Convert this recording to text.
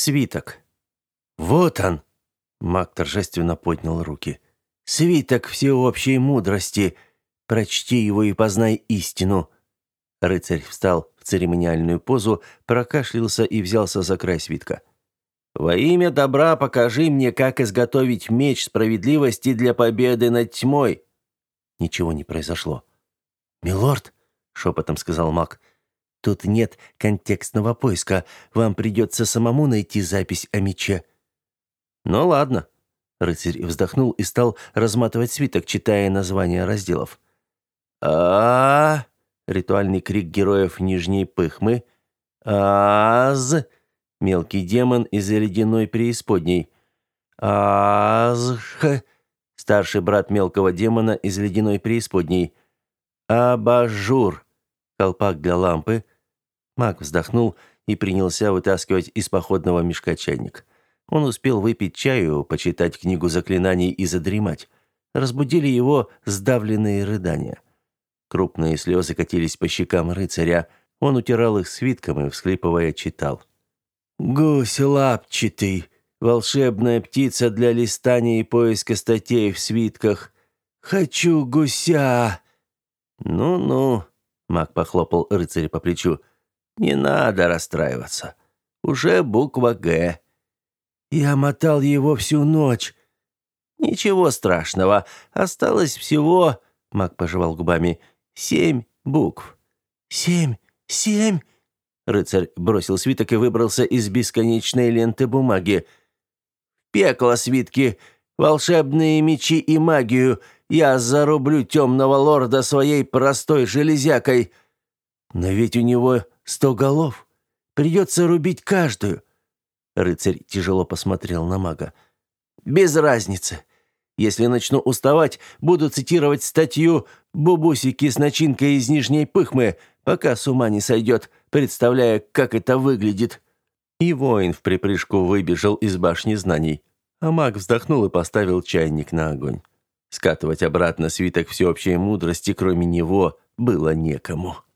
свиток. Вот он. Маг торжественно поднял руки. Свиток всеобщей мудрости. Прочти его и познай истину. Рыцарь встал в церемониальную позу, прокашлялся и взялся за край свитка. «Во имя добра покажи мне, как изготовить меч справедливости для победы над тьмой». Ничего не произошло. «Милорд», — шепотом сказал маг, — «тут нет контекстного поиска. Вам придется самому найти запись о мече». «Ну ладно». Рыцарь вздохнул и стал разматывать свиток, читая названия разделов. Ритуальный крик героев Нижней Пыхмы. «Аз!» Мелкий демон из ледяной преисподней. «Азх!» Старший брат мелкого демона из ледяной преисподней. «Абажур!» Колпак для лампы. Маг вздохнул и принялся вытаскивать из походного мешка чайник. Он успел выпить чаю, почитать книгу заклинаний и задремать. Разбудили его сдавленные рыдания. Крупные слезы катились по щекам рыцаря. Он утирал их свитком и, всхлипывая, читал. «Гусь лапчатый, волшебная птица для листания и поиска статей в свитках. Хочу гуся!» «Ну-ну», — маг похлопал рыцаря по плечу, — «не надо расстраиваться. Уже буква «Г». «Я мотал его всю ночь». «Ничего страшного. Осталось всего...» — маг пожевал губами. 7 букв». «7? Рыцарь бросил свиток и выбрался из бесконечной ленты бумаги. «В пекло свитки, волшебные мечи и магию. Я зарублю темного лорда своей простой железякой». «Но ведь у него 100 голов. Придется рубить каждую». Рыцарь тяжело посмотрел на мага. «Без разницы. Если начну уставать, буду цитировать статью «Бубусики с начинкой из Нижней Пыхмы», пока с ума не сойдет, представляя, как это выглядит». И воин вприпрыжку выбежал из башни знаний. А маг вздохнул и поставил чайник на огонь. Скатывать обратно свиток всеобщей мудрости, кроме него, было некому.